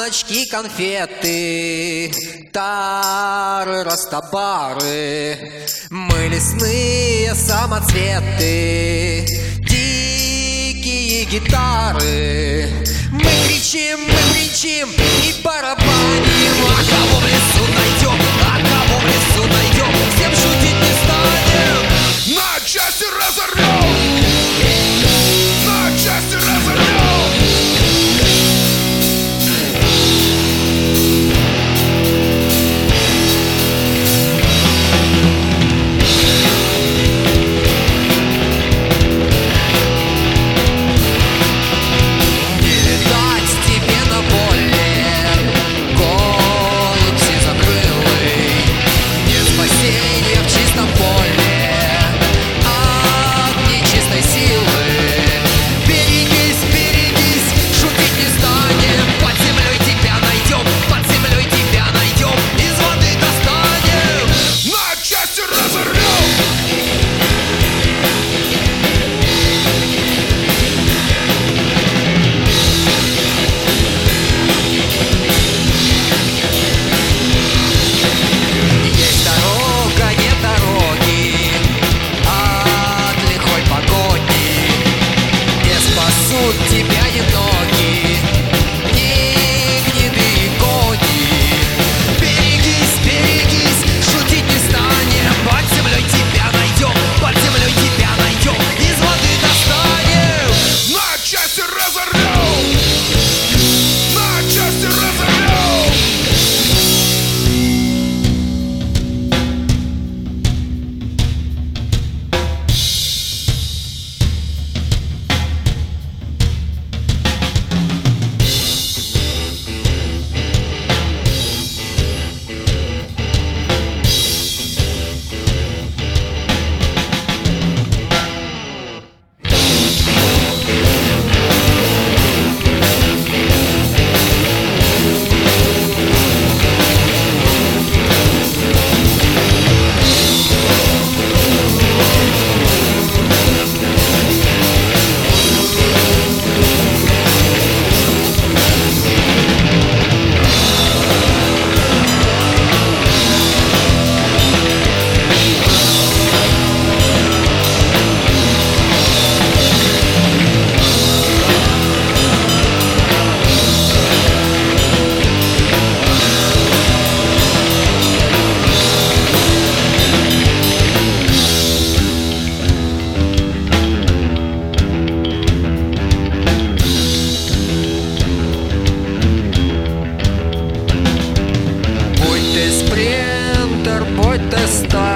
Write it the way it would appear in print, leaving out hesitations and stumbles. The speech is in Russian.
Скляночки, конфеты, тары, растабары. Мы лесные самоцветы, дикие гитары. Мы кричим и барабаним. А кого в лесу найдем, а кого в лесу найдем, всем шутить не станем. На части разорвем, на части разорвем. Тебя не ноги, ни гнедые кони. Берегись, берегись, шутить не станем. Под землей тебя найдем, под землей тебя найдем, из воды достанем. На части разорвем, на части разорвем. Будь ты